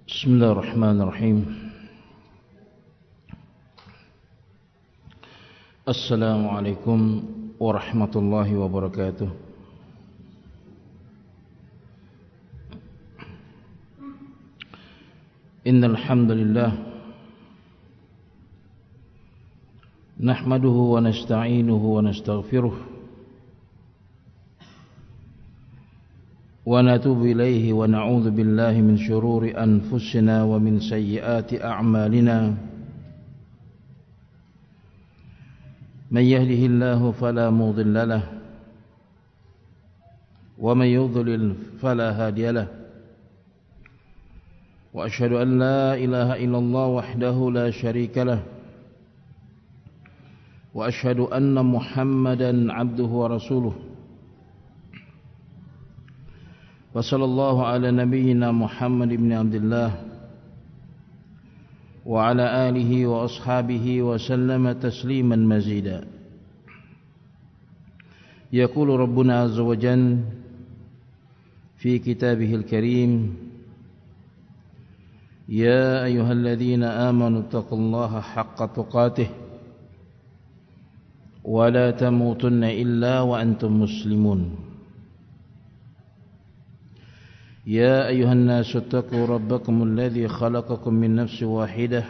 Bismillahirrahmanirrahim. Assalamualaikum warahmatullahi wabarakatuh. Innal hamdalillah nahmaduhu wa nasta'inuhu wa nastaghfiruh wa natubu ilayhi wa na'udzu billahi min shururi anfusina wa min sayyiati a'malina. Man yahdihillahu fala mudilla lahu wa man yudlil fala hadiya lahu. Wa asyhadu an la ilaha illallah wahdahu la syarika lahu wa asyhadu anna Muhammadan 'abduhu wa rasuluh. Wa sallallahu ala nabiyyina Muhammad ibn Abdullah wa ala alihi wa ashabihi wa sallama tasliman mazida. Yaqulu Rabbuna azza wa jalla fi kitabihil karim: Ya ayyuhalladzina amanu taqullaha haqqa tuqatih wa la tamutunna illa wa antum muslimun. يا أيها الناس اتقوا ربكم الذي خلقكم من نفس واحدة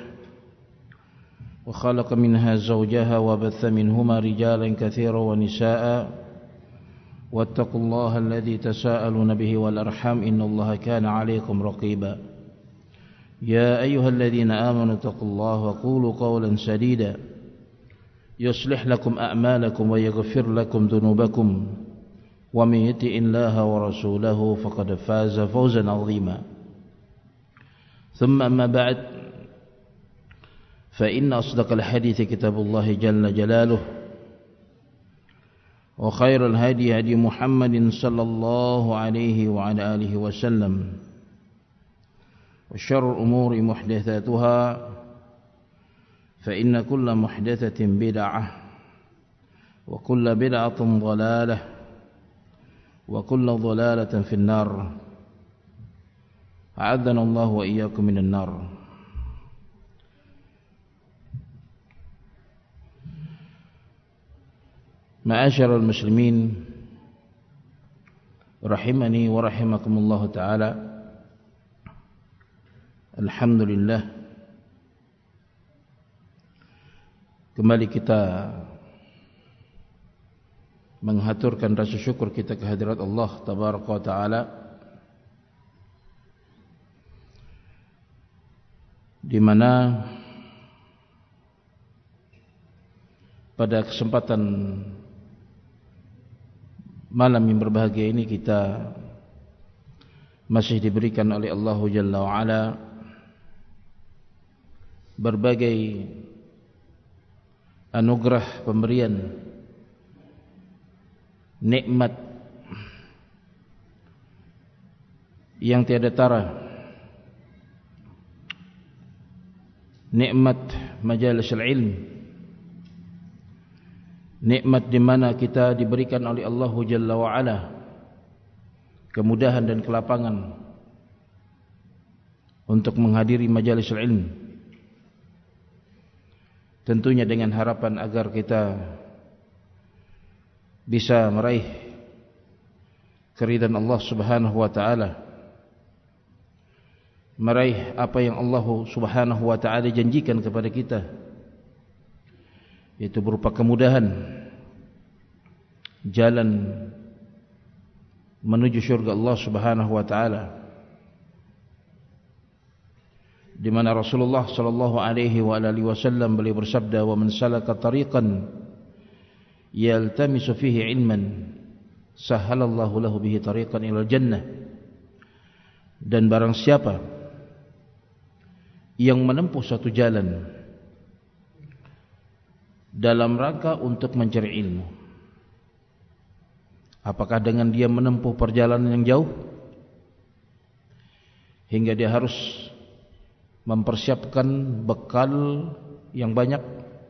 وخلق منها زوجها وبث منهما رجالا كثيرا ونساء واتقوا الله الذي تساءلون به والأرحام إن الله كان عليكم رقيبا. يا أيها الذين آمنوا اتقوا الله وقولوا قولا سديدا يصلح لكم أعمالكم ويغفر لكم ذنوبكم ومن يطع الله ورسوله فقد فاز فوزا عظيما. ثم أما بعد فإن أصدق الحديث كتاب الله جل جلاله وخير الهدي هدي محمد صلى الله عليه وعلى آله وسلم وشر الأمور محدثاتها فإن كل محدثة بدعة وكل بدعة ضلالة وكل ضلالة في النار. أعاذنا الله وإياكم من النار. معاشر المسلمين رحمني ورحمكم الله تعالى. Alhamdulillah, kembali kita menghaturkan rasa syukur kita kehadirat Allah Tabaraka wa Ta'ala, di mana pada kesempatan malam yang berbahagia ini kita masih diberikan oleh Allah Jalla wa Ala berbagai anugerah pemberian nikmat yang tiada tara, nikmat majalis al-ilm, nikmat di mana kita diberikan oleh Allah Jalla wa Ala kemudahan dan kelapangan untuk menghadiri majalis al-ilm, tentunya dengan harapan agar kita bisa meraih keridhaan Allah Subhanahu wa Ta'ala, meraih apa yang Allah Subhanahu wa Ta'ala janjikan kepada kita, yaitu berupa kemudahan jalan menuju syurga Allah Subhanahu wa Ta'ala, di mana Rasulullah sallallahu alaihi wasallam beliau bersabda, "Wa man salaka tariqan yaltamisu fihi ilman sahhalallahu lahu bihi tariqan ilal jannah." Dan barang siapa yang menempuh satu jalan dalam rangka untuk mencari ilmu, apakah dengan dia menempuh perjalanan yang jauh hingga dia harus mempersiapkan bekal yang banyak,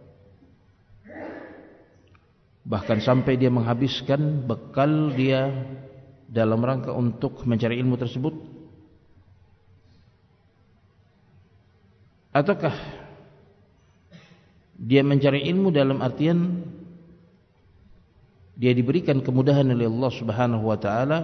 bahkan sampai dia menghabiskan bekal dia dalam rangka untuk mencari ilmu tersebut, Ataukah dia mencari ilmu dalam artian dia diberikan kemudahan oleh Allah Subhanahu wa taala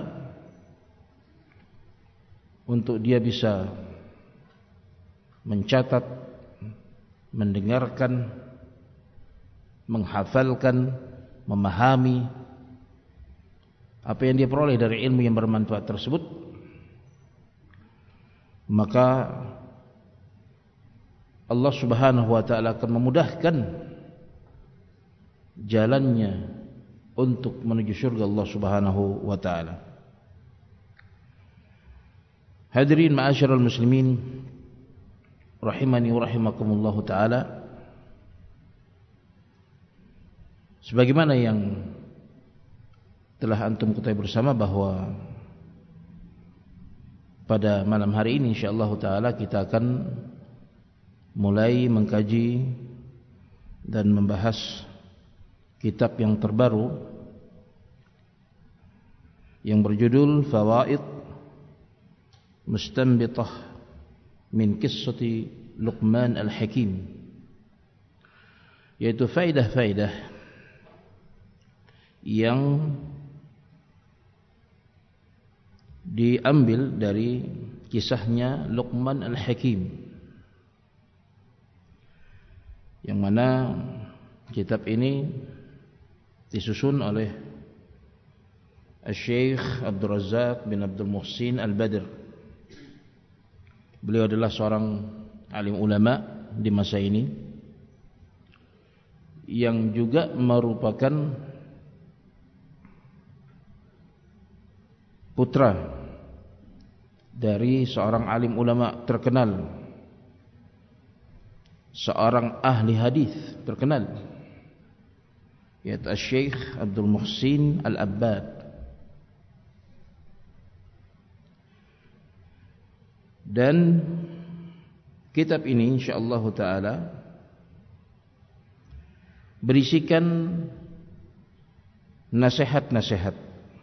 untuk dia bisa mencatat, mendengarkan, menghafalkan, memahami apa yang dia peroleh dari ilmu yang bermanfaat tersebut, maka Allah Subhanahu wa taala akan memudahkan jalannya untuk menuju surga Allah Subhanahu wa taala. Hadirin ma'asyiral muslimin rahimani wa rahimakumullah taala, sebagaimana yang telah antum ketahui bersama bahwa pada malam hari ini insyaallah taala kita akan mulai mengkaji dan membahas kitab yang terbaru yang berjudul Fawaid Mustanbitah min Qissati Luqman Al-Hakim, yaitu faedah-faedah yang diambil dari kisahnya Luqman Al-Hakim, yang mana kitab ini disusun oleh Syekh Abdul Razak bin Abdul Muhsin Al-Badr. Beliau adalah seorang alim ulama di masa ini yang juga merupakan putra dari seorang alim ulama terkenal, seorang ahli hadis terkenal, yaitu Syekh Abdul Muhsin Al-Abbad. Dan kitab ini insyaallah taala berisikan nasihat-nasihat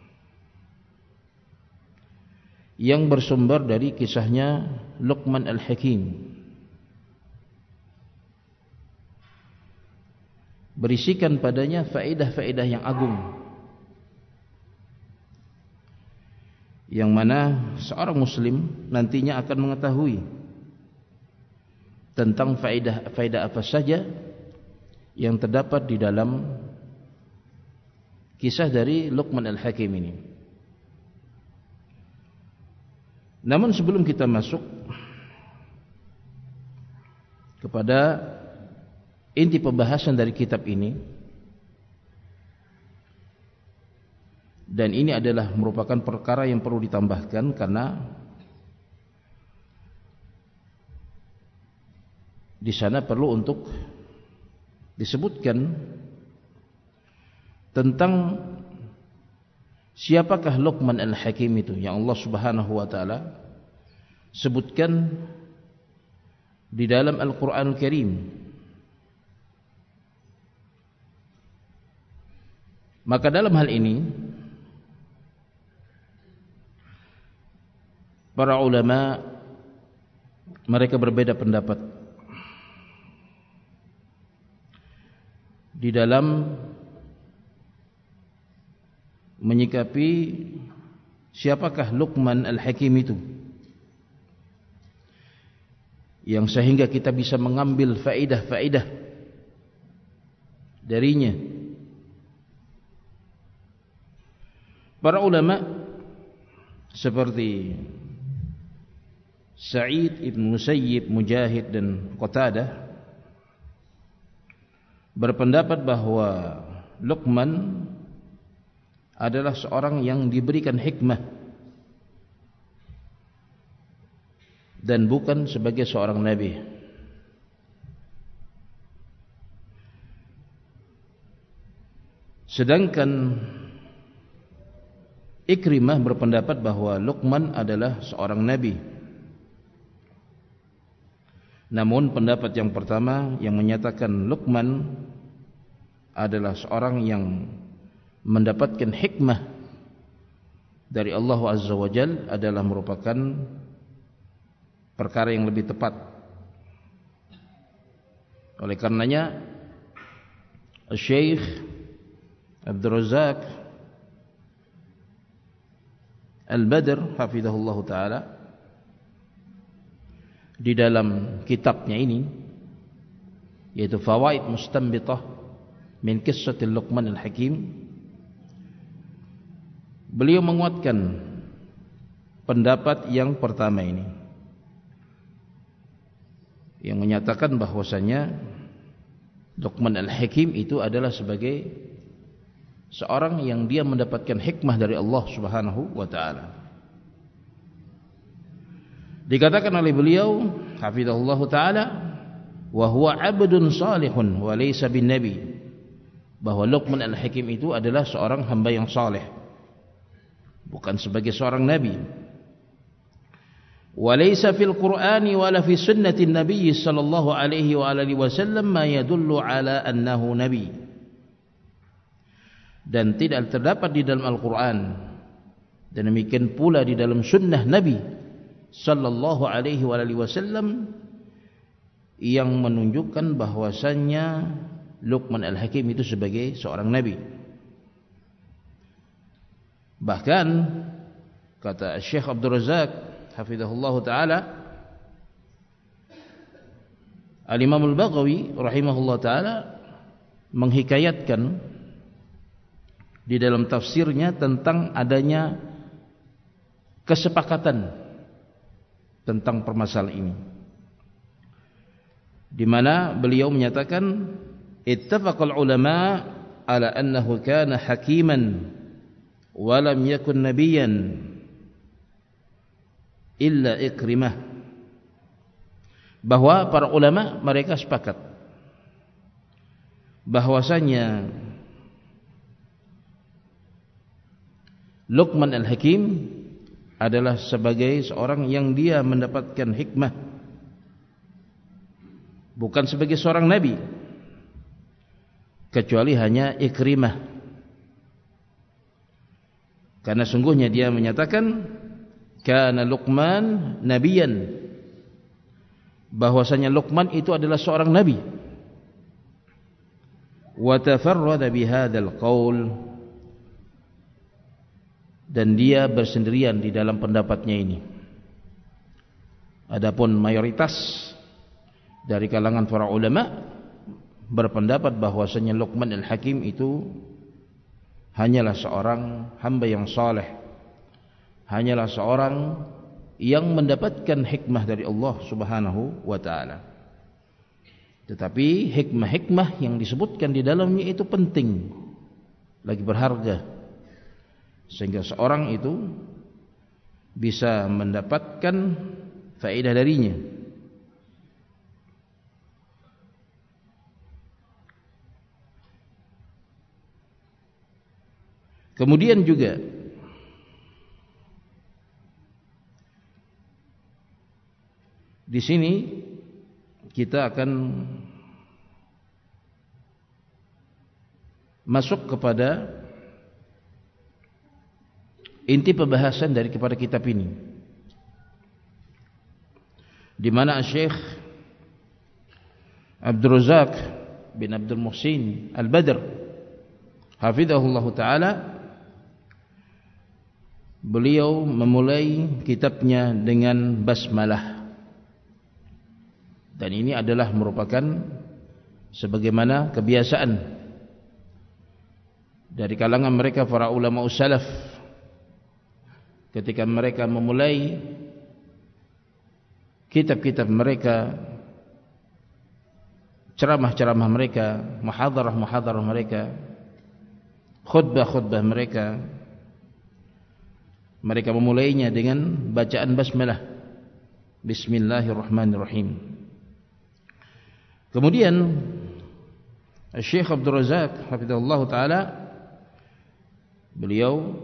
yang bersumber dari kisahnya Luqman Al-Hakim, berisikan padanya faedah-faedah yang agung, yang mana seorang muslim nantinya akan mengetahui tentang faedah-faedah apa saja yang terdapat di dalam kisah dari Luqman Al-Hakim ini. Namun sebelum kita masuk kepada inti pembahasan dari kitab ini, dan ini adalah merupakan perkara yang perlu ditambahkan karena di sana perlu untuk disebutkan tentang siapakah Luqman Al-Hakim itu yang Allah Subhanahu wa taala sebutkan di dalam Al-Qur'anul Karim. Maka dalam hal ini para ulama mereka berbeda pendapat di dalam menyikapi siapakah Luqman Al-Hakim itu, yang sehingga kita bisa mengambil faedah-faedah darinya. Para ulama seperti Sa'id ibn Musayyib, Mujahid dan Qatadah berpendapat bahwa Luqman adalah seorang yang diberikan hikmah dan bukan sebagai seorang nabi. Sedangkan Ikrimah berpendapat bahwa Luqman adalah seorang nabi. Namun pendapat yang pertama yang menyatakan Luqman adalah seorang yang mendapatkan hikmah dari Allah Azza wa Jalla adalah merupakan perkara yang lebih tepat. Oleh karenanya Syekh Abdul Razak Al-Badr hafizahullah ta'ala di dalam kitabnya ini, yaitu Fawaid Mustanbitah min Qissatil Luqman Al-Hakim, beliau menguatkan pendapat yang pertama ini, yang menyatakan bahwasanya Luqman Al-Hakim itu adalah sebagai seorang yang dia mendapatkan hikmah dari Allah Subhanahu wa ta'ala. Dikatakan oleh beliau hafizahullah ta'ala, wa huwa 'abdun salihun wa laysa bin nabi, bahwa Luqman Al-Hakim itu adalah seorang hamba yang saleh, bukan sebagai seorang nabi. Wa laysa fil Qur'ani wala fi sunnatin nabiy sallallahu alaihi wa alihi wasallam ma yadullu ala annahu nabi, dan tidak terdapat di dalam Al-Quran dan demikian pula di dalam sunnah Nabi sallallahu alaihi wasallam yang menunjukkan bahwasannya Luqman Al-Hakim itu sebagai seorang nabi. Bahkan kata Syekh Abdul Razak hafizahullah ta'ala, Al-Imam Al-Baghawi rahimahullah ta'ala menghikayatkan di dalam tafsirnya tentang adanya kesepakatan tentang permasalahan ini, di mana beliau menyatakan ittafaqal ulama ala annahu kana hakiman wa lam yakun nabiyyan illa Ikrimah, bahwa para ulama mereka sepakat bahwasanya Luqman Al-Hakim adalah sebagai seorang yang dia mendapatkan hikmah, bukan sebagai seorang nabi, kecuali hanya Ikrimah. Karena sungguhnya dia menyatakan kana Luqman nabiyan, bahwasanya Luqman itu adalah seorang nabi. Wa tafarrada bihadzal qaul, dan dia bersendirian di dalam pendapatnya ini. Adapun mayoritas dari kalangan para ulama berpendapat bahwasanya Luqman Al-Hakim itu hanyalah seorang hamba yang saleh, hanyalah seorang yang mendapatkan hikmah dari Allah Subhanahu wa ta'ala. Tetapi hikmah-hikmah yang disebutkan di dalamnya itu penting, lagi berharga, sehingga seorang itu bisa mendapatkan faedah darinya. Kemudian juga di sini kita akan masuk kepada inti pembahasan dari kepada kitab ini, di mana Syekh Abdul Razak bin Abdul Muhsin Al-Badr hafizahullah ta'ala, beliau memulai kitabnya dengan basmalah, dan ini adalah merupakan sebagaimana kebiasaan dari kalangan mereka para ulama salaf. Ketika mereka memulai kitab-kitab mereka, ceramah-ceramah mereka, muhadarah-muhadarah mereka, khutbah-khutbah mereka, mereka memulainya dengan bacaan basmalah, Bismillahirrahmanirrahim. Kemudian Syekh Abdul Razak hafizahullah ta'ala, beliau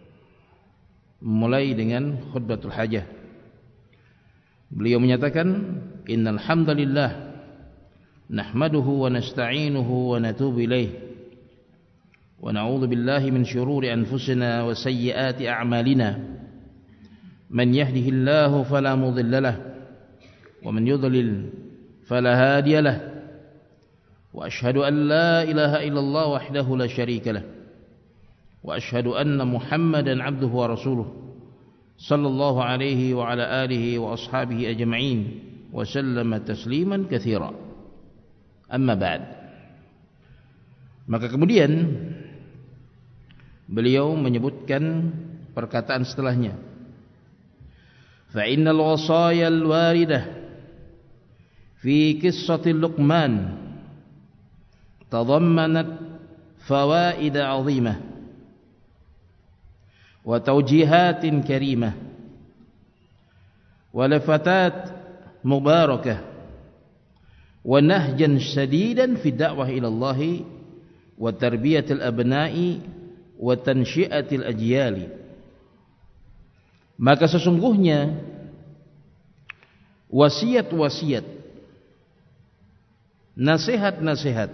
mulai dengan khutbatul hajah. Beliau menyatakan, innal hamdalillah nahmaduhu wa nasta'inuhu wa natubu ilaih wa na'udzu billahi min syururi anfusina wa sayyiati a'malina, man yahdihillahu fala mudilla lahu wa man yudlil fala hadiya lahu, وأشهد أن لا إله إلا الله وحده لا شريك له وأشهد أن محمدا عبده ورسوله صلى الله عليه وعلى آله وأصحابه أجمعين وسلم تسليما كثيرا. Amma ba'd. Maka kemudian beliau menyebutkan perkataan setelahnya, fa innal wasaya al-waridah fi qissati Luqman tadammanat fawaid 'azimah wa tawjihatin karimah wa lafatat mubarakah wa nahjan shadidan fi da'wah ila Allah wa tarbiyatil abna'i wa tansyi'atil ajyali. Maka sesungguhnya wasiat-wasiat, nasihat-nasihat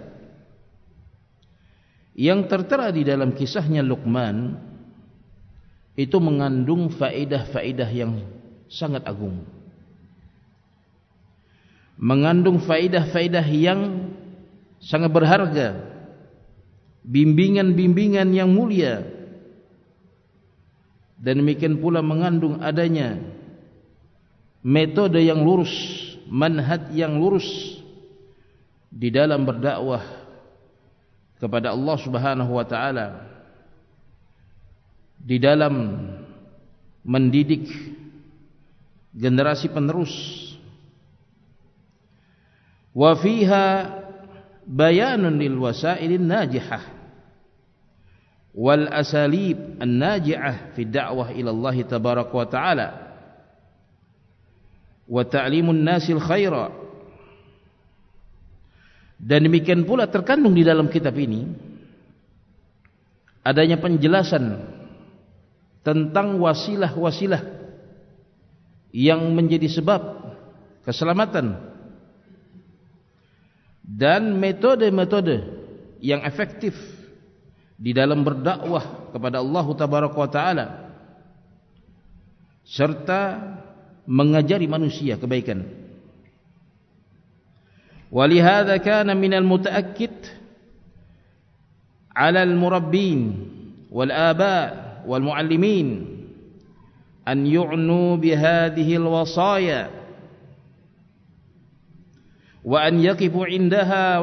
yang tertera di dalam kisahnya Luqman itu mengandung faedah-faedah yang sangat agung, mengandung faedah-faedah yang sangat berharga, bimbingan-bimbingan yang mulia, dan demikian pula mengandung adanya metode yang lurus, manhaj yang lurus di dalam berdakwah kepada Allah Subhanahu wa taala, di dalam mendidik generasi penerus. Wa fiha bayanun lil wasailin najihah wal asalib an-naji'ah fi da'wah ila Allah tabaraka wa ta'ala wa ta'limun nasil khaira. Dan demikian pula terkandung di dalam kitab ini adanya penjelasan tentang wasilah-wasilah yang menjadi sebab keselamatan dan metode-metode yang efektif di dalam berdakwah kepada Allah Tabaraka wa Ta'ala, serta mengajari manusia kebaikan. Walihada kana minal mutaakkid 'ala al-murabbin wal aba' wal muallimin an yu'nu bihadhihi al-wasaya wa an yaqifu 'indaha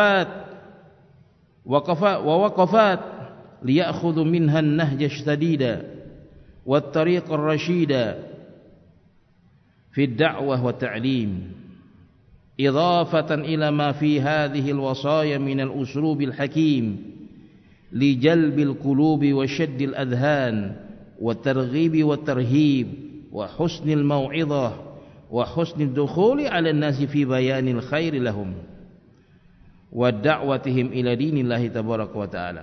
waqafat liya'khudhu minha an-nahja ash-shadida wat-tariqa ar-rashida fi ad-da'wah wa ta'lim idafatan ila ma fi hadhihi al-wasaya min al-uslub al-hakim li jalbi al-qulubi wa shaddi al-adhan wa targhibi wa tarhib wa husni al-mau'izah wa husnul dukhuli 'ala an-nasi fi bayanil khairi lahum wa da'watihim ila dinillahi tabaraka wa ta'ala.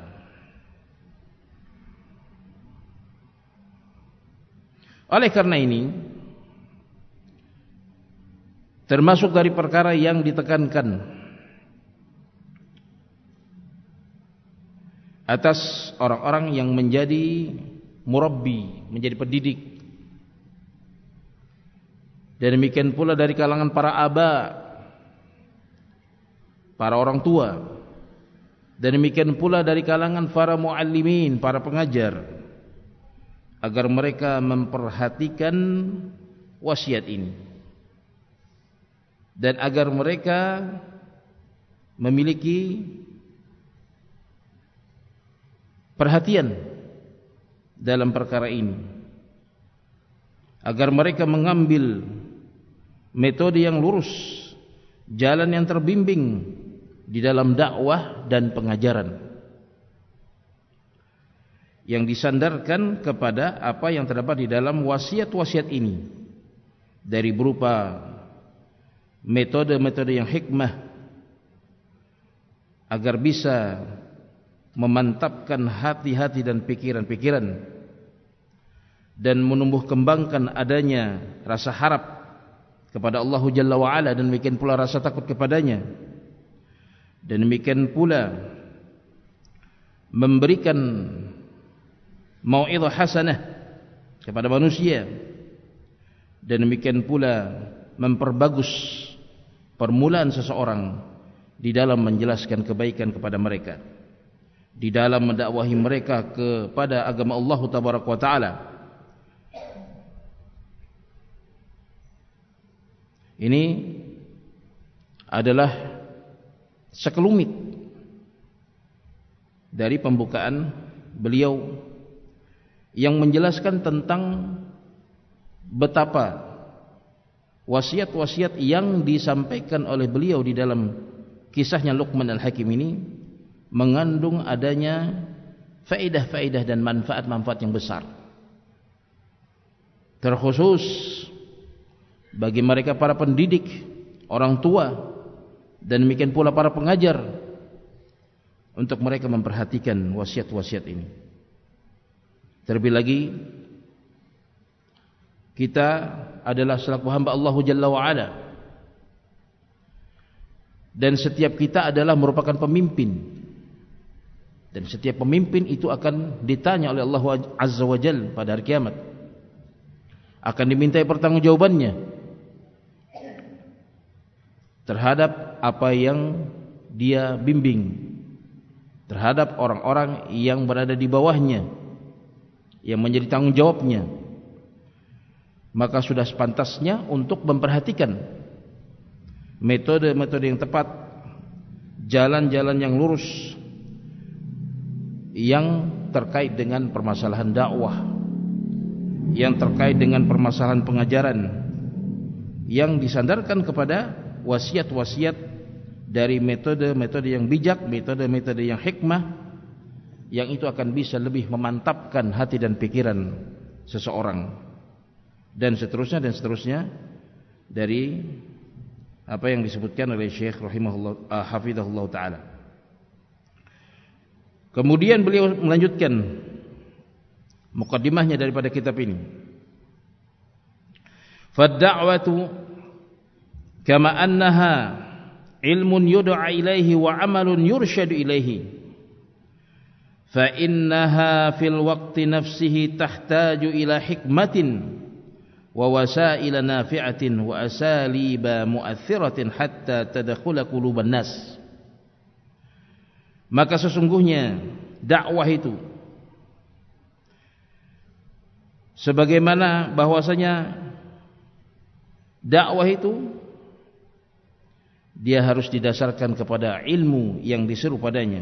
Oleh karena ini, termasuk dari perkara yang ditekankan atas orang-orang yang menjadi murabbi, menjadi pendidik, dan demikian pula dari kalangan para aba, para orang tua, dan demikian pula dari kalangan para muallimin, para pengajar, agar mereka memperhatikan wasiat ini dan agar mereka memiliki perhatian dalam perkara ini, agar mereka mengambil metode yang lurus, jalan yang terbimbing di dalam dakwah dan pengajaran yang disandarkan kepada apa yang terdapat di dalam wasiat-wasiat ini, dari berupa metode-metode yang hikmah, agar bisa memantapkan hati-hati dan pikiran-pikiran dan menumbuh kembangkan adanya rasa harap kepada Allah Jalla wa'ala, dan demikian pula rasa takut kepadanya, dan demikian pula memberikan mau'izah hasanah kepada manusia, dan demikian pula memperbagus permulaan seseorang di dalam menjelaskan kebaikan kepada mereka, di dalam mendakwahi mereka kepada agama Allah Tabaraka wa Ta'ala. Ini adalah sekelumit dari pembukaan beliau yang menjelaskan tentang betapa wasiat-wasiat yang disampaikan oleh beliau di dalam kisahnya Luqman Al-Hakim ini mengandung adanya faedah-faedah dan manfaat-manfaat yang besar, terkhusus bagi mereka para pendidik, orang tua, dan demikian pula para pengajar, untuk mereka memperhatikan wasiat-wasiat ini. Terlebih lagi kita adalah selaku hamba Allah Jalla wa'ala, dan setiap kita adalah merupakan pemimpin, dan setiap pemimpin itu akan ditanya oleh Allah Azza wa Jalla pada hari kiamat, akan dimintai pertanggungjawabannya terhadap apa yang dia bimbing, terhadap orang-orang yang berada di bawahnya, yang menjadi tanggung jawabnya. Maka sudah sepantasnya untuk memperhatikan metode-metode yang tepat, jalan-jalan yang lurus yang terkait dengan permasalahan dakwah, yang terkait dengan permasalahan pengajaran, yang disandarkan kepada wasiat-wasiat dari metode-metode yang bijak, metode-metode yang hikmah, yang itu akan bisa lebih memantapkan hati dan pikiran seseorang, dan seterusnya dari apa yang disebutkan oleh Syekh rahimahullah hafizahullah taala. Kemudian beliau melanjutkan muqaddimahnya daripada kitab ini. Fad-da'watu kama annaha ilmun yud'a ilaihi wa amalun yursyadu ilaihi, fa innaha fil waqti nafsihi tahtaju ila hikmatin wa wasaila nafi'atin wa asaliba mu'athiratin hatta tadkhula quluban nas. Maka sesungguhnya dakwah itu, sebagaimana bahwasanya dakwah itu dia harus didasarkan kepada ilmu yang diseru padanya,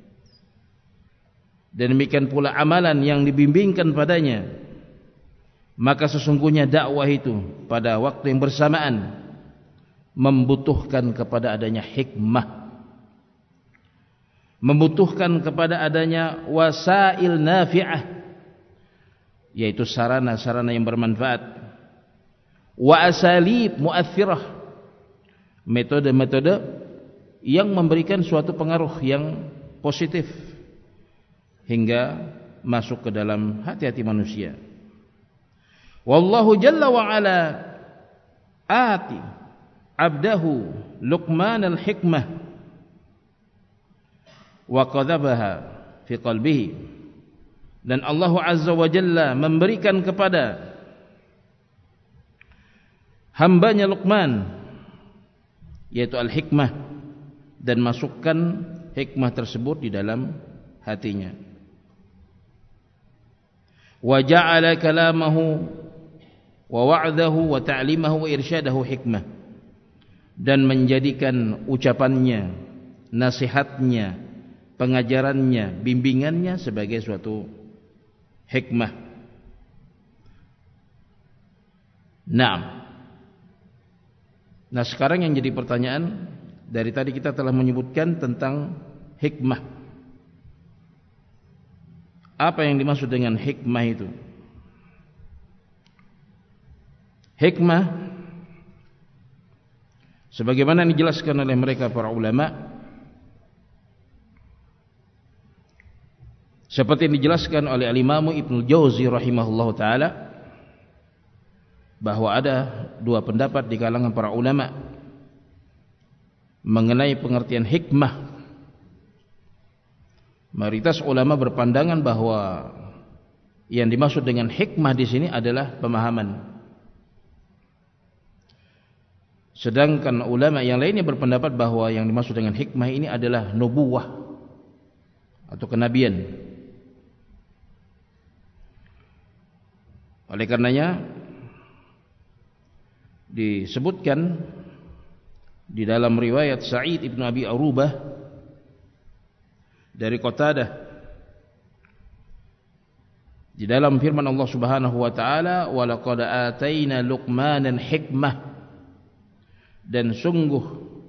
dan demikian pula amalan yang dibimbingkan padanya. Maka sesungguhnya dakwah itu pada waktu yang bersamaan membutuhkan kepada adanya hikmah, membutuhkan kepada adanya wasail nafi'ah, yaitu sarana-sarana yang bermanfaat, wa asalib mu'athirah, metode-metode yang memberikan suatu pengaruh yang positif hingga masuk ke dalam hati-hati manusia. Wallahu jalla wa ala ati abdahu Luqman al-hikmah wa qadhabaha fi qalbihi, dan Allah Azza wa Jalla memberikan kepada hambanya Luqman yaitu al-hikmah, dan masukkan hikmah tersebut di dalam hatinya. Wa ja'ala kalamahu wa wa'dahu wa ta'limahu wa irsyadahu hikmah, dan menjadikan ucapannya, nasihatnya, pengajarannya, bimbingannya sebagai suatu hikmah. Nah, sekarang yang jadi pertanyaan, dari tadi kita telah menyebutkan tentang hikmah. Apa yang dimaksud dengan hikmah itu? Hikmah sebagaimana dijelaskan oleh mereka para ulama, seperti yang dijelaskan oleh Al-Imam Ibnu Jauzi rahimahullahu taala, bahwa ada dua pendapat di kalangan para ulama mengenai pengertian hikmah. Mayoritas ulama berpandangan bahwa yang dimaksud dengan hikmah di sini adalah pemahaman. Sedangkan ulama yang lainnya berpendapat bahwa yang dimaksud dengan hikmah ini adalah nubuwah atau kenabian. Oleh karenanya disebutkan di dalam riwayat Sa'id ibn Abi Arubah dari Qatadah di dalam firman Allah Subhanahu wa taala, wa laqad ataina Luqmanan hikmah, dan sungguh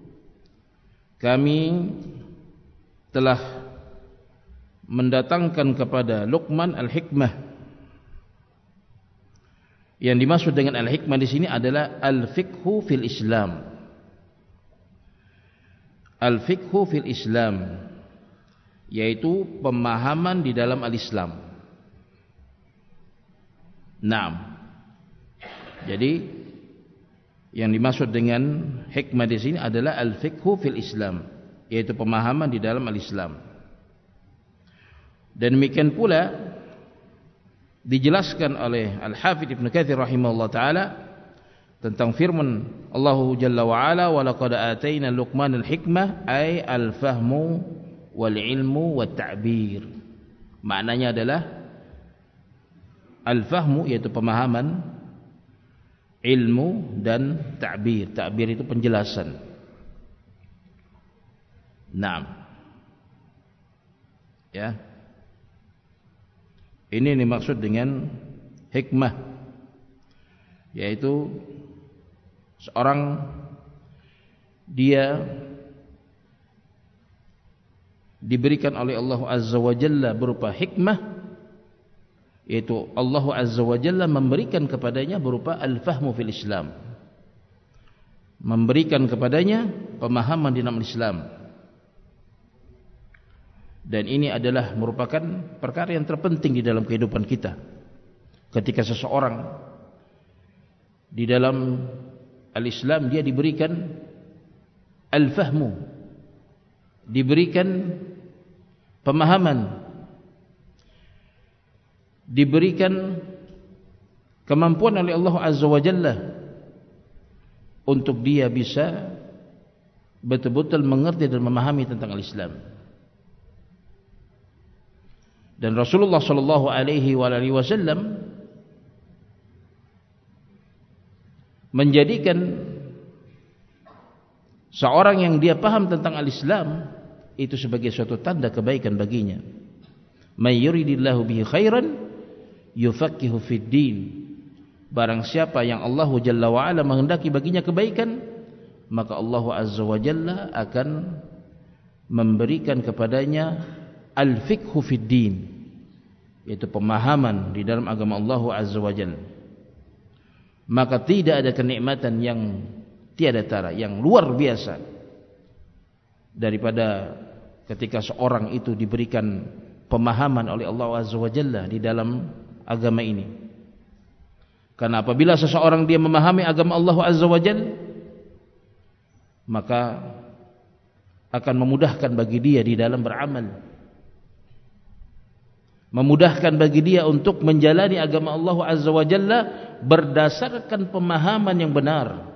kami telah mendatangkan kepada Luqman al-hikmah. Yang dimaksud dengan al-hikmah di sini adalah al-fiqhu fil Islam. Al-fiqhu fil Islam, yaitu pemahaman di dalam al-Islam. Naam. Jadi yang dimaksud dengan hikmah di sini adalah al-fiqhu fil Islam, yaitu pemahaman di dalam al-Islam. Dan demikian pula dijelaskan oleh Al-Hafidz Ibnu Katsir rahimahullah taala tentang firman Allah Jalla wa Ala, wa laqad ataina Luqman al-hikmah, ay al-fahmu wal ilmu wat ta'bir. Maknanya adalah al-fahmu yaitu pemahaman, ilmu dan ta'bir. Ta'bir itu penjelasan. Naam. Ya. Ini dimaksud dengan hikmah, yaitu seorang dia diberikan oleh Allah Azza wa Jalla berupa hikmah, yaitu Allah Azza wa Jalla memberikan kepadanya berupa al-fahmu fil Islam, memberikan kepadanya pemahaman di dalam Islam. Dan ini adalah merupakan perkara yang terpenting di dalam kehidupan kita. Ketika seseorang di dalam al-Islam dia diberikan al-fahmu, diberikan pemahaman, diberikan kemampuan oleh Allah Azza wa Jalla untuk dia bisa betul-betul mengerti dan memahami tentang al-Islam. Dan Rasulullah sallallahu alaihi wasallam menjadikan seorang yang dia paham tentang al-Islam itu sebagai suatu tanda kebaikan baginya. May yuridillahu bihi khairan yufaqihu fid din. Barang siapa yang Allah Jalla wa Ala menghendaki baginya kebaikan, maka Allah Azza wa Jalla akan memberikan kepadanya al-fiqhu fid din, yaitu pemahaman di dalam agama Allah Azza wa Jalla. Maka tidak ada kenikmatan yang tiada tara, yang luar biasa daripada ketika seorang itu diberikan pemahaman oleh Allah Azza wa Jalla di dalam agama ini. Karena apabila seseorang dia memahami agama Allah Azza wa Jalla, maka akan memudahkan bagi dia di dalam beramal, memudahkan bagi dia untuk menjalani agama Allah Azza wa Jalla berdasarkan pemahaman yang benar,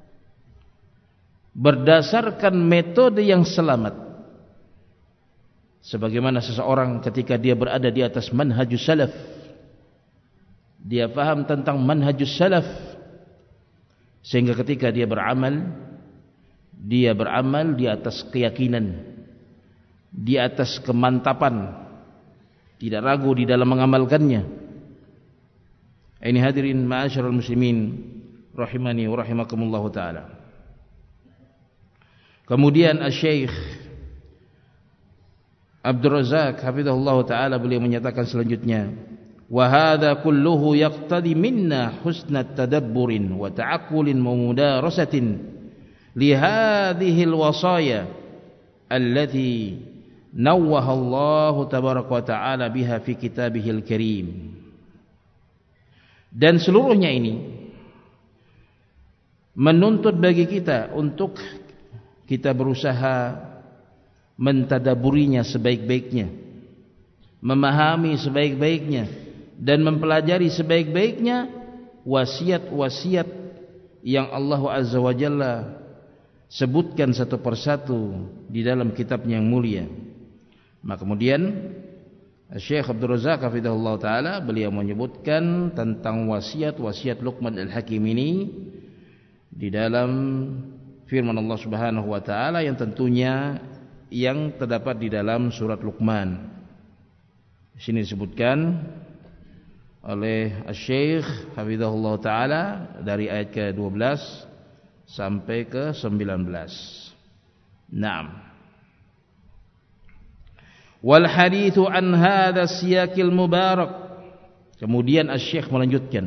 berdasarkan metode yang selamat. Sebagaimana seseorang ketika dia berada di atas manhajus salaf, dia faham tentang manhajus salaf, sehingga ketika dia beramal di atas keyakinan, di atas kemantapan, tidak ragu di dalam mengamalkannya. Ini hadirin ma'asyiral muslimin rahimani wa rahimakumullah taala. Kemudian Asy-Syaikh Abdul Razak hafizahullah taala beliau menyatakan selanjutnya, wa hadza kulluhu yaqtadi minna husnat tadabburin wa ta'aqqulin wa mudarasatin li hadhihi alwasaya allati nawwaha Allah tabaraka wa ta'ala biha fi kitabihil karim. Dan seluruhnya ini menuntut bagi kita untuk kita berusaha mentadaburinya sebaik-baiknya, memahami sebaik-baiknya, dan mempelajari sebaik-baiknya wasiat-wasiat yang Allah Azza wa Jalla sebutkan satu persatu di dalam kitabnya yang mulia. Maka kemudian Syekh Abdul Razak hafizahullah taala beliau menyebutkan tentang wasiat Luqman Al-Hakim ini di dalam firman Allah Subhanahu wa taala yang tentunya yang terdapat di dalam surat Luqman. Di sini disebutkan oleh Syekh hafizahullah taala dari ayat ke-12 sampai ke-19. Naam. Wal hadithu an hadha siyaqil mubarak. Kemudian Asy-Syaikh melanjutkan,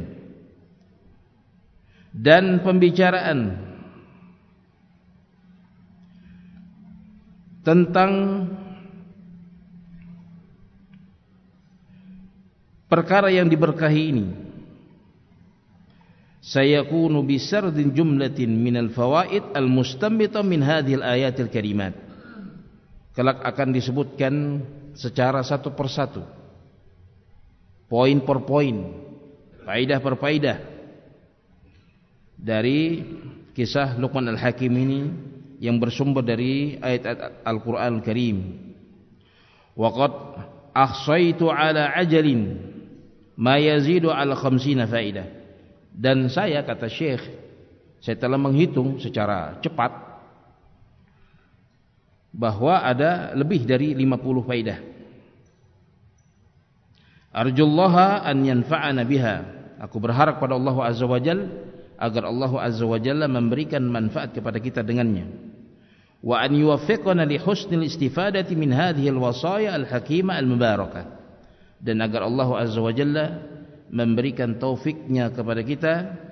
dan pembicaraan tentang perkara yang diberkahi ini sayakunu bisardin jumlatin minal fawaid al-mustanbita min hadhil ayatil karimat. Kelak akan disebutkan secara satu persatu, poin per poin, faedah per faedah dari kisah Luqman Al-Hakim ini yang bersumber dari ayat-ayat Al-Quran Al-Karim. Wa qad ahsaitu ala ajalin ma yazidu ala 50 faedah. Dan saya, kata Syekh, saya telah menghitung secara cepat bahwa ada lebih dari 50 faedah. Arjullaha an yanfa'ana biha. Aku berharap pada Allah Azza wa Jalla agar Allah Azza wa Jalla memberikan manfaat kepada kita dengannya. Wa an yuwaffiqana li husnil istifadati min hadhihi al-wasaya al-hakimah al-mubarakah. Dan agar Allah Azza wa Jalla memberikan taufiknya kepada kita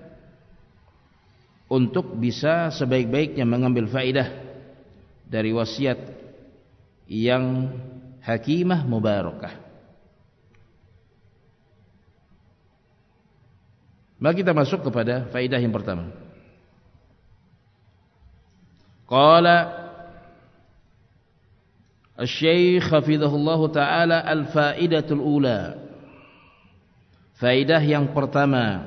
untuk bisa sebaik-baiknya mengambil faedah dari wasiat yang hakimah mubarakah. Mari kita masuk kepada faedah yang pertama. Qala Asy-Syaikh hafizahullah taala al-faidatul ula. Faedah yang pertama,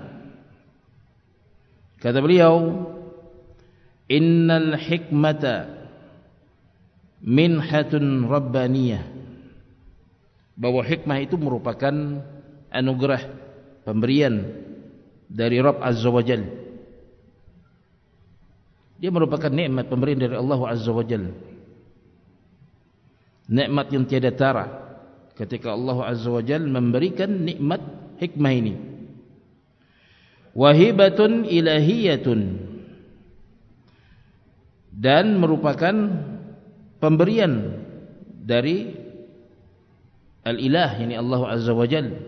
kata beliau, innal hikmata minhatun rabbaniyah, bahwa hikmah itu merupakan anugerah, pemberian dari Rabb Azza wa Jalla. Dia merupakan nikmat, pemberian dari Allah Azza wa Jalla, nikmat yang tiada tara ketika Allah Azza wa Jalla memberikan nikmat hikmah ini. Wahibatun ilahiyatun, dan merupakan pemberian dari al-ilah, yakni Allah Azza wa Jalla.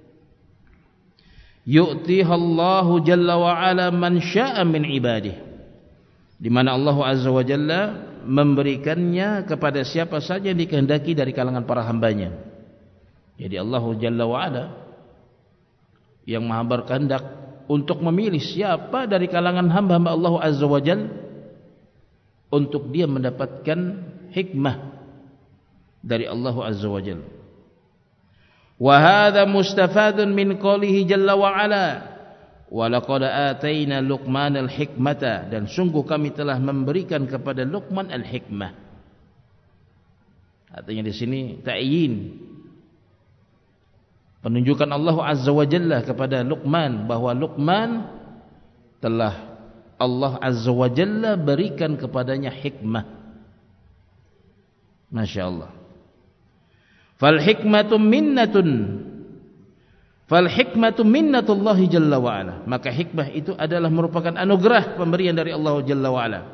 Yu'tiha Allahu Jalla wa Ala man syaa min ibadihi, di mana Allah Azza wa Jalla memberikannya kepada siapa saja yang dikehendaki dari kalangan para hambanya. Jadi Allah Jalla wa Ala yang Maha berkehendak untuk memilih siapa dari kalangan hamba-hamba Allah Azza wa Jalla untuk dia mendapatkan hikmah dari Allah Azza wa Jalla. Wa hadha mustafadun min qoulihi jalla wa ala wa laqad atayna Luqman al-hikmata, dan sungguh kami telah memberikan kepada Luqman al-hikmah. Artinya di sini ta'yin, penunjukan Allah Azza wa Jalla kepada Luqman bahwa Luqman telah Allah Azza wa Jalla berikan kepadanya hikmah. Masya Allah. Fal hikmatu minnatullahi Jalla wa Ala. Maka hikmah itu adalah merupakan anugerah, pemberian dari Allah Jalla wa Ala.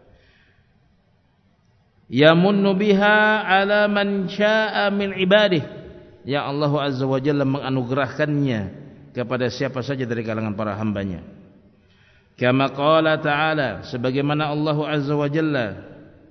Yamunnu biha ala man syaa min ibadihi, yang Allah Azza wa Jalla menganugerahkannya kepada siapa saja dari kalangan para hambanya. Kama qala ta'ala, sebagaimana Allah Azza wa Jalla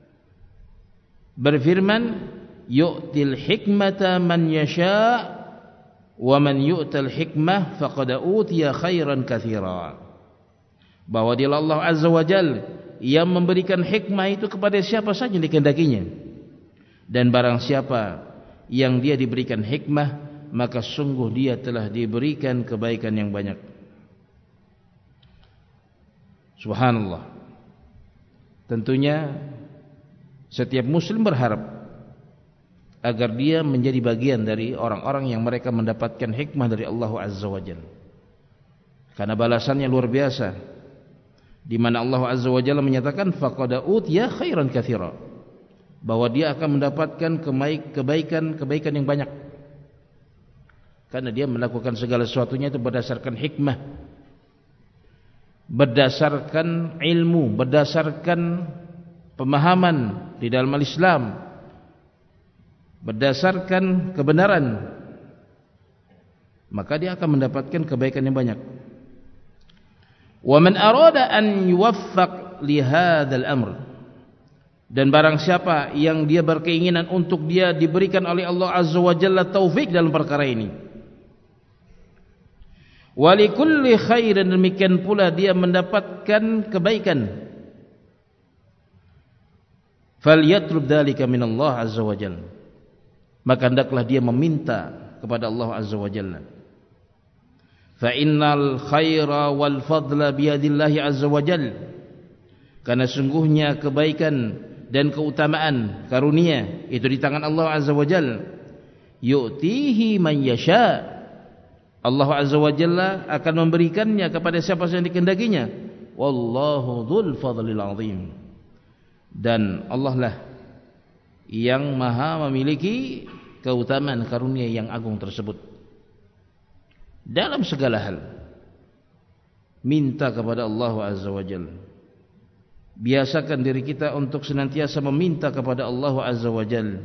berfirman, yu'til hikmata man yasha' wa man yu'tal hikmah faqad utiya khairan katsira. Bahwa dia Allah Azza wa Jalla yang memberikan hikmah itu kepada siapa saja yang dikehendakinya, dan barang siapa yang dia diberikan hikmah, maka sungguh dia telah diberikan kebaikan yang banyak. Subhanallah. Tentunya setiap muslim berharap agar dia menjadi bagian dari orang-orang yang mereka mendapatkan hikmah dari Allah Azza wa Jalla. Karena balasannya luar biasa, di mana Allah Azza wa Jalla menyatakan faqad utiya khairan katsira, bahwa dia akan mendapatkan kebaikan yang banyak, karena dia melakukan segala sesuatunya itu berdasarkan hikmah, berdasarkan ilmu, berdasarkan pemahaman di dalam Islam, berdasarkan kebenaran, maka dia akan mendapatkan kebaikan yang banyak. Wa man arada an yuwaffaq li hadzal amr, dan barang siapa yang dia berkeinginan untuk dia diberikan oleh Allah Azza wa Jalla taufik dalam perkara ini, wa likulli khairin, demikian pula dia mendapatkan kebaikan, falyatlub dzalika min Allah Azza wa Jalla, maka hendaklah dia meminta kepada Allah Azza wa Jalla. Fa innal khaira wal fadla biyadillahi azza wa jalla, karena sungguhnya kebaikan dan keutamaan karunia itu di tangan Allah azza wa jalla. Yu'tihi man yasha, Allah azza wa jalla akan memberikannya kepada siapa yang dikehendakinya. Wallahu dzul fadlil azim, dan Allah lah yang maha memiliki keutamaan karunia yang agung tersebut. Dalam segala hal minta kepada Allah Azza wa Jalla. Biasakan diri kita untuk senantiasa meminta kepada Allah Azza wa Jalla.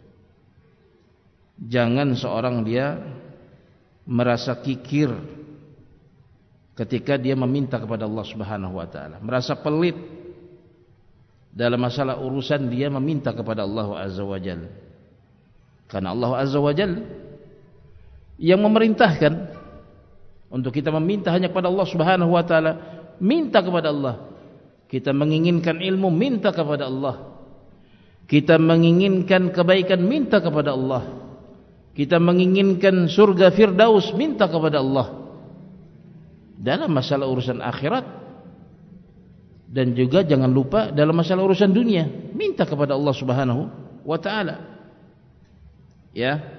Jangan seorang dia merasa kikir ketika dia meminta kepada Allah Subhanahu wa taala, merasa pelit dalam masalah urusan dia meminta kepada Allah Azza wa Jalla. Karena Allah Azza wa Jalla yang memerintahkan untuk kita meminta hanya kepada Allah Subhanahu wa taala. Minta kepada Allah. Kita menginginkan ilmu, minta kepada Allah. Kita menginginkan kebaikan, minta kepada Allah. Kita menginginkan surga Firdaus, minta kepada Allah. Dalam masalah urusan akhirat, dan juga jangan lupa dalam masalah urusan dunia, minta kepada Allah Subhanahu wa taala. Ya.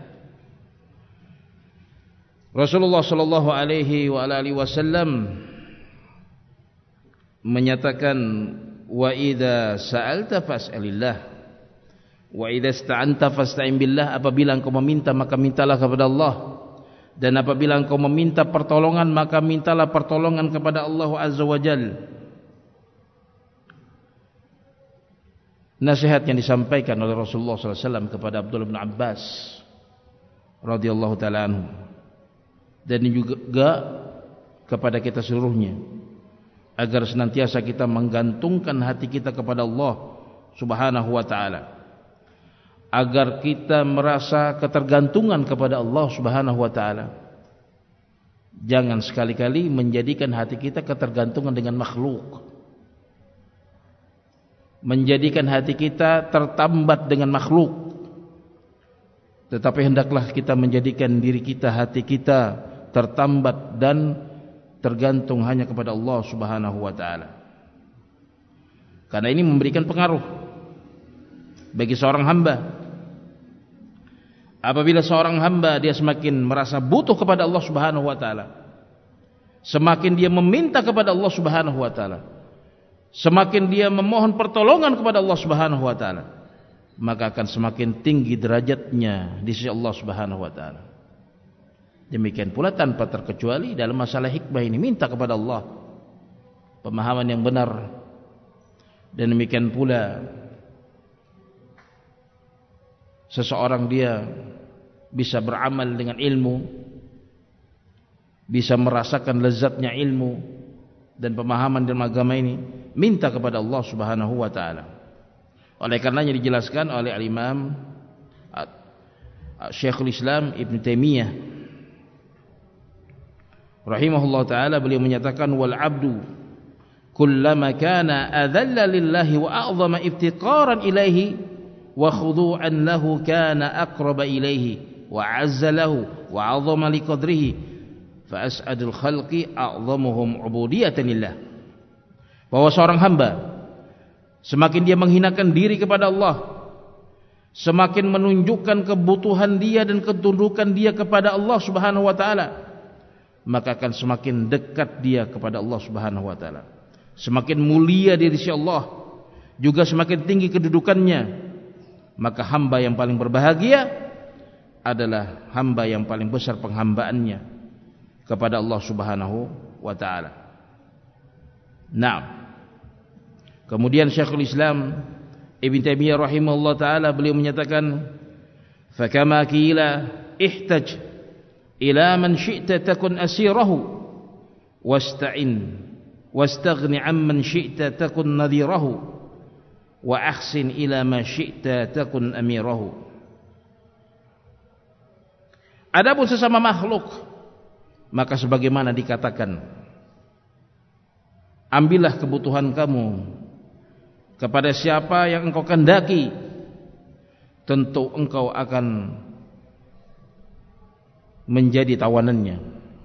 Rasulullah sallallahu alaihi wa alihi wasallam menyatakan, wa idza sa'alta fas'alillah wa idza ista'anta fasta'in billah, apabila engkau meminta maka mintalah kepada Allah, dan apabila engkau meminta pertolongan maka mintalah pertolongan kepada Allah Azza wa Jalla. Nasihat yang disampaikan oleh Rasulullah sallallahu alaihi wasallam kepada Abdullah bin Abbas radhiyallahu taala anhu, dan juga kepada kita seluruhnya, agar senantiasa kita menggantungkan hati kita kepada Allah Subhanahu wa taala, agar kita merasa ketergantungan kepada Allah Subhanahu wa taala. Jangan sekali-kali menjadikan hati kita ketergantungan dengan makhluk, menjadikan hati kita tertambat dengan makhluk, tetapi hendaklah kita menjadikan diri kita, hati kita tertambat dan tergantung hanya kepada Allah Subhanahu wa taala. Karena ini memberikan pengaruh bagi seorang hamba. Apabila seorang hamba dia semakin merasa butuh kepada Allah Subhanahu wa taala, semakin dia meminta kepada Allah Subhanahu wa taala, semakin dia memohon pertolongan kepada Allah Subhanahu wa taala, maka akan semakin tinggi derajatnya di sisi Allah Subhanahu wa taala. Demikian pula tanpa terkecuali dalam masalah hikmah ini, minta kepada Allah pemahaman yang benar, dan demikian pula seseorang dia bisa beramal dengan ilmu, bisa merasakan lezatnya ilmu dan pemahaman dalam agama ini, minta kepada Allah Subhanahu wa taala. Oleh karenanya dijelaskan oleh al-Imam Syekhul Islam Ibn Taimiyah rahimahullah taala, beliau menyatakan, wal abdu kullama kana adalla lillahi wa a'zama iftiqaran ilaihi wa khudu'an lahu kana aqraba ilaihi wa 'azza lahu wa 'azama liqadrihi fa as'adul khalqi a'zamuhum 'ubudiyatan lillah. bahwa seorang hamba semakin dia menghinakan diri kepada Allah, semakin menunjukkan kebutuhan dia dan ketundukan dia kepada Allah Subhanahu wa taala, maka akan semakin dekat dia kepada Allah Subhanahu wa taala. Semakin mulia di sisi Allah, juga semakin tinggi kedudukannya. Maka hamba yang paling berbahagia adalah hamba yang paling besar penghambaannya kepada Allah Subhanahu wa taala. Nah, kemudian Syekhul Islam Ibn Taimiyah rahimahullah taala beliau menyatakan, "Fakama qila ihtaj ila man syi'ta takun asirahu wasta'in wastaghni amman syi'ta takun nadhirahu wa ahsin ila ma syi'ta takun amirahu." Adapun sesama makhluk, maka sebagaimana dikatakan, ambillah kebutuhan kamu kepada siapa yang engkau kehendaki, tentu engkau akan menjadi tawanannya.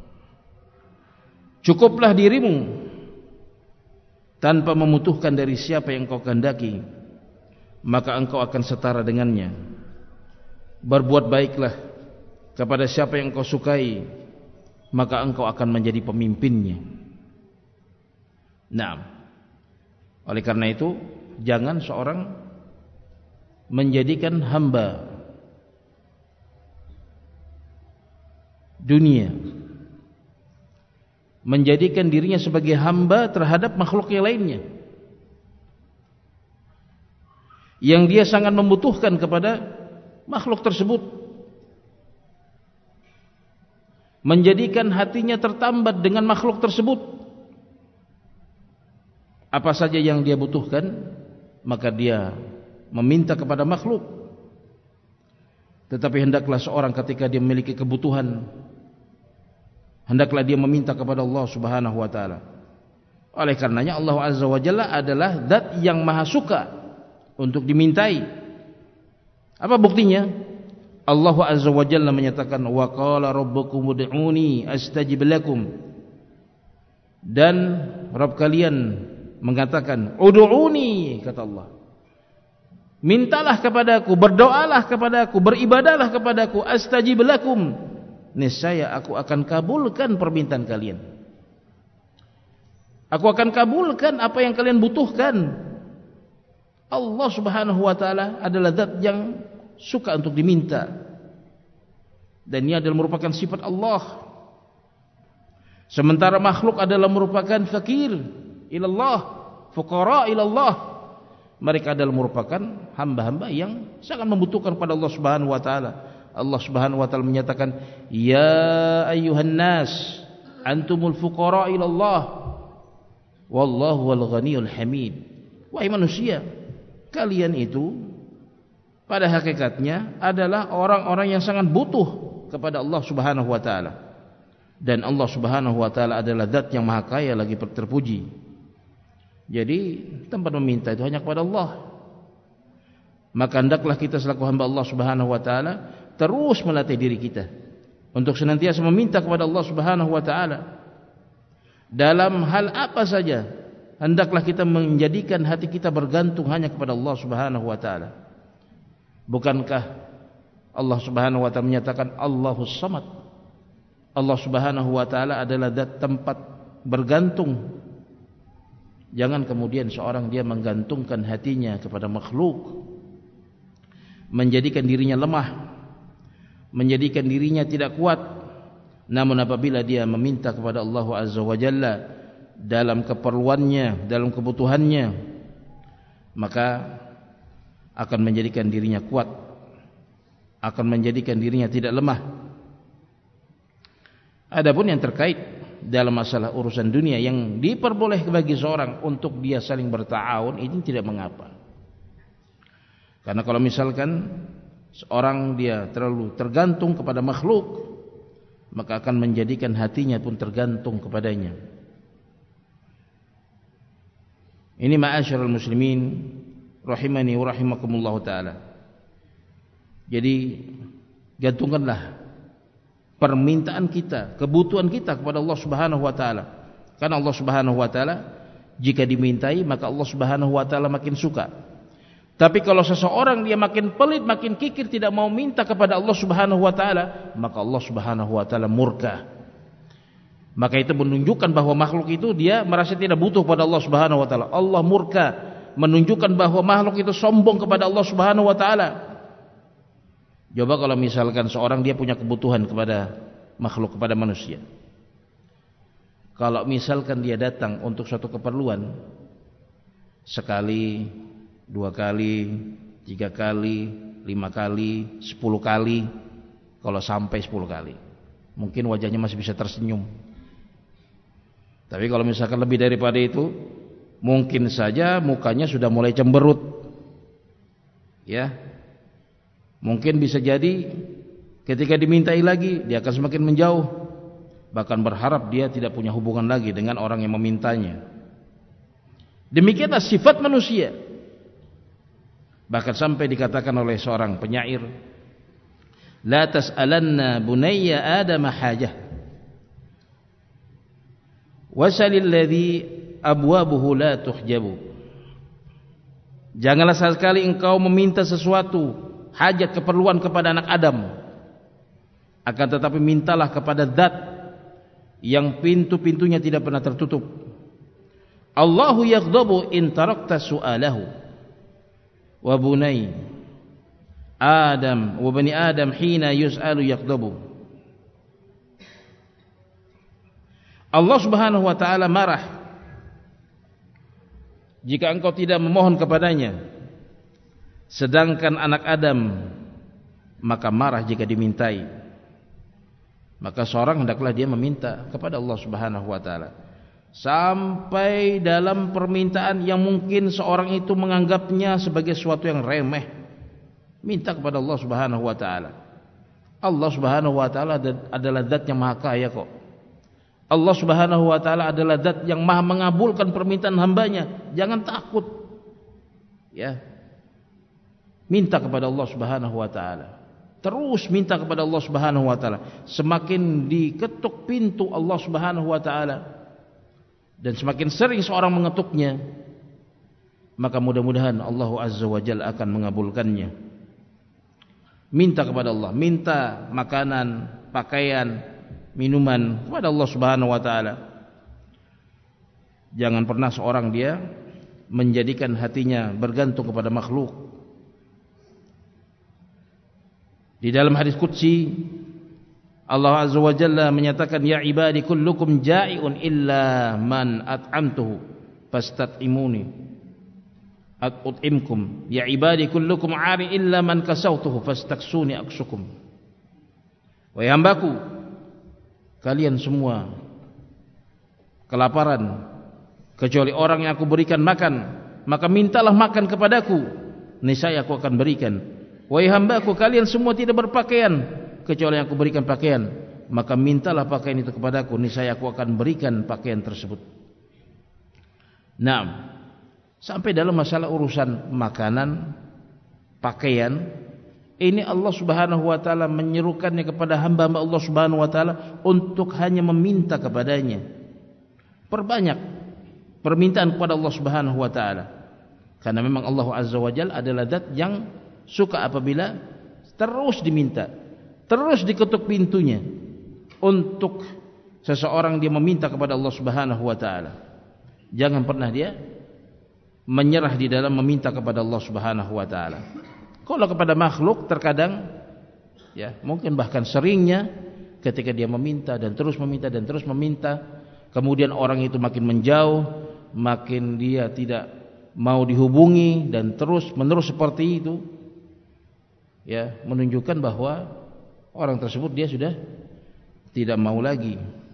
Cukuplah dirimu tanpa membutuhkan dari siapa yang engkau kehendaki, maka engkau akan setara dengannya. Berbuat baiklah kepada siapa yang engkau sukai, maka engkau akan menjadi pemimpinnya. Nah, oleh karena itu jangan seorang menjadikan hamba dunia, menjadikan dirinya sebagai hamba terhadap makhluk yang lainnya, yang dia sangat membutuhkan kepada makhluk tersebut, menjadikan hatinya tertambat dengan makhluk tersebut. Apa saja yang dia butuhkan, maka dia meminta kepada makhluk. Tetapi hendaklah seorang ketika dia memiliki kebutuhan, hendaklah dia meminta kepada Allah Subhanahu wa taala. Oleh karenanya Allah Azza wa Jalla adalah zat yang maha suka untuk dimintai. Apa buktinya? Allah Azza wa Jalla menyatakan, wa qala rabbukum ud'uni astajib lakum. Dan Rabb kalian mengatakan, ud'uni, kata Allah, mintalah kepadaku, berdoalah kepadaku, beribadahlah kepadaku, astajib lakum, niscaya aku akan kabulkan permintaan kalian. Aku akan kabulkan apa yang kalian butuhkan. Allah Subhanahu wa taala adalah zat yang suka untuk diminta, dan ini adalah merupakan sifat Allah. Sementara makhluk adalah merupakan fakir ilallah, fuqara ilallah. Mereka adalah merupakan hamba-hamba yang sangat membutuhkan kepada Allah Subhanahu wa taala. Allah Subhanahu wa taala menyatakan, ya ayyuhan nas antumul fuqara ilallah wallahu wal ghaniyul hamid. Wahai manusia, kalian itu pada hakikatnya adalah orang-orang yang sangat butuh kepada Allah Subhanahu wa taala. Dan Allah Subhanahu wa taala adalah zat yang maha kaya lagi terpuji. Jadi tempat meminta itu hanya kepada Allah. Maka hendaklah kita selaku hamba Allah Subhanahu wa taala terus melatih diri kita untuk senantiasa meminta kepada Allah Subhanahu wa taala. Dalam hal apa saja, hendaklah kita menjadikan hati kita bergantung hanya kepada Allah Subhanahu wa taala. Bukankah Allah Subhanahu wa taala menyatakan Allahus Samad? Allah Subhanahu wa taala adalah zat tempat bergantung. Jangan kemudian seorang dia menggantungkan hatinya kepada makhluk, menjadikan dirinya lemah, menjadikan dirinya tidak kuat. Namun apabila dia meminta kepada Allah Azza wa Jalla dalam keperluannya, dalam kebutuhannya, maka akan menjadikan dirinya kuat, akan menjadikan dirinya tidak lemah. Adapun yang terkait dalam masalah urusan dunia yang diperbolehkan bagi seorang untuk dia saling berta'awun, ini tidak mengapa. Karena kalau misalkan seorang dia terlalu tergantung kepada makhluk, maka akan menjadikan hatinya pun tergantung kepadanya. Ini ma'asyiral muslimin rahimani wa rahimakumullah taala. Jadi gantungkanlah permintaan kita, kebutuhan kita kepada Allah Subhanahu wa taala. Karena Allah Subhanahu wa taala Jika dimintai maka Allah Subhanahu wa taala makin suka. Tapi kalau seseorang dia makin pelit, makin kikir, tidak mau minta kepada Allah Subhanahu wa taala, maka Allah Subhanahu wa taala murka. Maka itu menunjukkan bahwa makhluk itu dia merasa tidak butuh pada Allah Subhanahu wa taala. Allah murka, menunjukkan bahwa makhluk itu sombong kepada Allah Subhanahu wa taala. Coba kalau misalkan seorang dia punya kebutuhan kepada makhluk, kepada manusia. Kalau misalkan dia datang untuk suatu keperluan sekali, 2 kali, 3 kali, 5 kali, 10 kali, kalau sampai 10 kali, mungkin wajahnya masih bisa tersenyum. Tapi kalau misalkan lebih daripada itu, mungkin saja mukanya sudah mulai cemberut. Ya. Mungkin bisa jadi ketika dimintai lagi dia akan semakin menjauh, bahkan berharap dia tidak punya hubungan lagi dengan orang yang memintanya. Demikianlah sifat manusia. Bahkan sampai dikatakan oleh seorang penyair, la tas'alanna bunayya Adam hajah wasalil ladzi abwabuhu la tuhjabu. Janganlah sekali engkau meminta sesuatu hajat, keperluan kepada anak Adam, akan tetapi mintalah kepada zat yang pintu-pintunya tidak pernah tertutup. Allahu yaghdabu in tarakta su'alahu wa bunai Adam wa bani Adam hina yus'alu yaghdabu. Allah Subhanahu wa taala marah jika engkau tidak memohon kepadanya, sedangkan anak Adam maka marah jika dimintai. Maka seorang hendaklah dia meminta kepada Allah Subhanahu wa taala, sampai dalam permintaan yang mungkin seorang itu menganggapnya sebagai sesuatu yang remeh, minta kepada Allah Subhanahu wa taala. Allah Subhanahu wa taala adalah zat yang maha kaya kok. Allah Subhanahu wa taala adalah zat yang maha mengabulkan permintaan hambanya. Jangan takut. Ya. Minta kepada Allah Subhanahu wa taala. Terus minta kepada Allah Subhanahu wa taala. Semakin diketuk pintu Allah Subhanahu wa taala dan semakin sering seorang mengetuknya, maka mudah-mudahan Allah Azza wa Jalla akan mengabulkannya. Minta kepada Allah, minta makanan, pakaian, minuman kepada Allah Subhanahu wa taala. Jangan pernah seorang dia menjadikan hatinya bergantung kepada makhluk. Di dalam hadis qudsi Allah Azza wa Jalla menyatakan, ya ibadi kullukum ja'iun illa man at'amtuhu fastat'imuni at'imkum, ya ibadi kullukum 'ari illa man kasautuhu fastaksuni aksukum. Wahai hambaku, kalian semua kelaparan kecuali orang yang aku berikan makan, maka mintalah makan kepadaku, niscaya aku akan berikan. Wahai hambaku, kalian semua tidak berpakaian kecuali yang aku berikan pakaian, maka mintalah pakaian itu kepadaku, niscaya aku akan berikan pakaian tersebut. Nah, sampai dalam masalah urusan makanan, pakaian, ini Allah Subhanahu wa taala menyerukannya kepada hamba-hamba Allah Subhanahu wa taala untuk hanya meminta kepadanya. Perbanyak permintaan kepada Allah Subhanahu wa taala. Karena memang Allah Azza wa Jalla adalah zat yang suka apabila terus diminta, terus diketuk pintunya untuk seseorang dia meminta kepada Allah Subhanahu wa taala. Jangan pernah dia menyerah di dalam meminta kepada Allah Subhanahu wa taala. Kalau kepada makhluk terkadang ya, mungkin bahkan seringnya ketika dia meminta dan terus meminta dan terus meminta, kemudian orang itu makin menjauh, makin dia tidak mau dihubungi dan terus menerus seperti itu, ya, menunjukkan bahwa orang tersebut dia sudah tidak mau lagi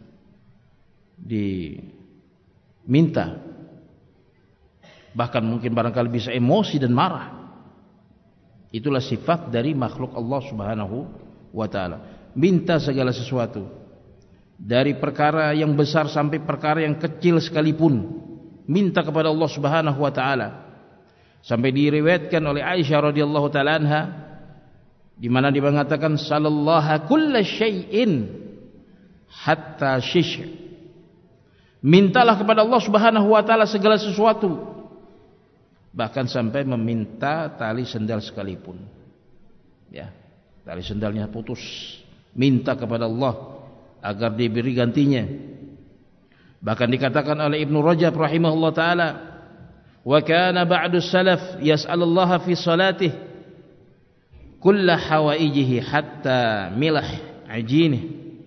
diminta. Bahkan mungkin barangkali bisa emosi dan marah. Itulah sifat dari makhluk Allah Subhanahu wa taala. Minta segala sesuatu, dari perkara yang besar sampai perkara yang kecil sekalipun, minta kepada Allah Subhanahu wa taala. Sampai diriwayatkan oleh Aisyah radhiyallahu taala anha, di mana dia mengatakan sallallahu kulla syai'in hatta shish. Mintalah kepada Allah Subhanahu wa taala segala sesuatu, bahkan sampai meminta tali sendal sekalipun. Ya, tali sendalnya putus, minta kepada Allah agar diberi gantinya. Bahkan dikatakan oleh Ibnu Rajab rahimahullah taala, wa kana ba'du salaf yas'alullaha fi salatih kulla hawaijihi hatta milah ajinih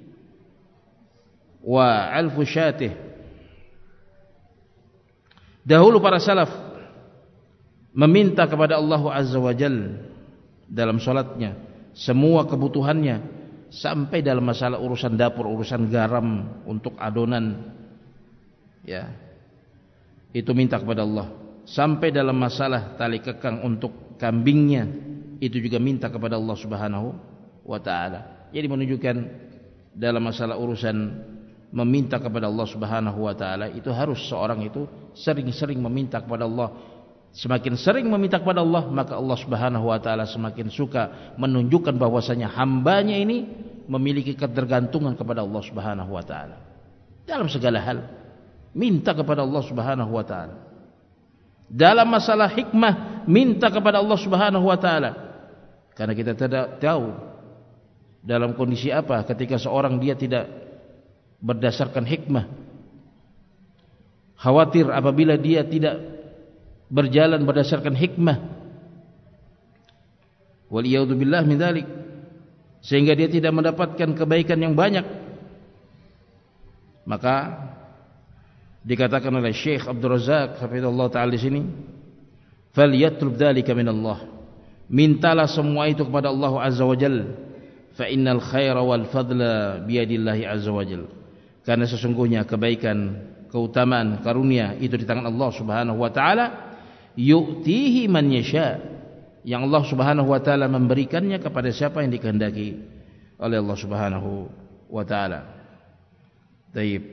wa alfu syatih. Dahulu para salaf meminta kepada Allah Azza wa Jalla dalam salatnya semua kebutuhannya, sampai dalam masalah urusan dapur, urusan garam untuk adonan, ya, itu minta kepada Allah. Sampai dalam masalah tali kekang untuk kambingnya, itu juga minta kepada Allah Subhanahu wa taala. Jadi menunjukkan dalam masalah urusan meminta kepada Allah Subhanahu wa taala itu harus seorang itu sering-sering meminta kepada Allah. Semakin sering meminta kepada Allah, maka Allah Subhanahu wa taala semakin suka menunjukkan bahwasanya hambanya ini memiliki ketergantungan kepada Allah Subhanahu wa taala. Dalam segala hal minta kepada Allah Subhanahu wa taala. Dalam masalah hikmah minta kepada Allah Subhanahu wa taala. Karena kita tidak tahu dalam kondisi apa ketika seorang dia tidak berdasarkan hikmah. Khawatir apabila dia tidak berjalan berdasarkan hikmah, waliyadzubillah min dzalik, sehingga dia tidak mendapatkan kebaikan yang banyak. Maka dikatakan oleh Syekh Abdul Razak hafizallahu taala di sini, falyatlub dzalika min Allah, mintalah semua itu kepada Allah Azza wa Jalla, fa innal khaira wal fadla biyadillahi Azza wa Jalla, karena sesungguhnya kebaikan, keutamaan, karunia itu di tangan Allah Subhanahu wa taala. Yu'tihi man yasha, yang Allah Subhanahu wa taala memberikannya kepada siapa yang dikehendaki oleh Allah Subhanahu wa taala. Baik.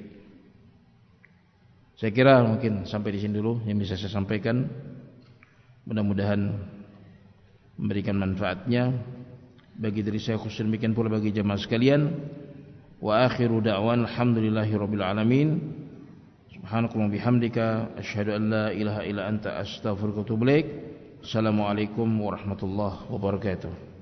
Saya kira mungkin sampai di sini dulu yang bisa saya sampaikan. Mudah-mudahan memberikan manfaatnya bagi diri saya khusus, demikian pula bagi jemaah sekalian. Wa akhiru da'wan alhamdulillahirabbil alamin. Subhanakallahumma bihamdika asyhadu an la ilaha illa anta astaghfiruka wa atubu ilaik. Assalamualaikum warahmatullahi wabarakatuh.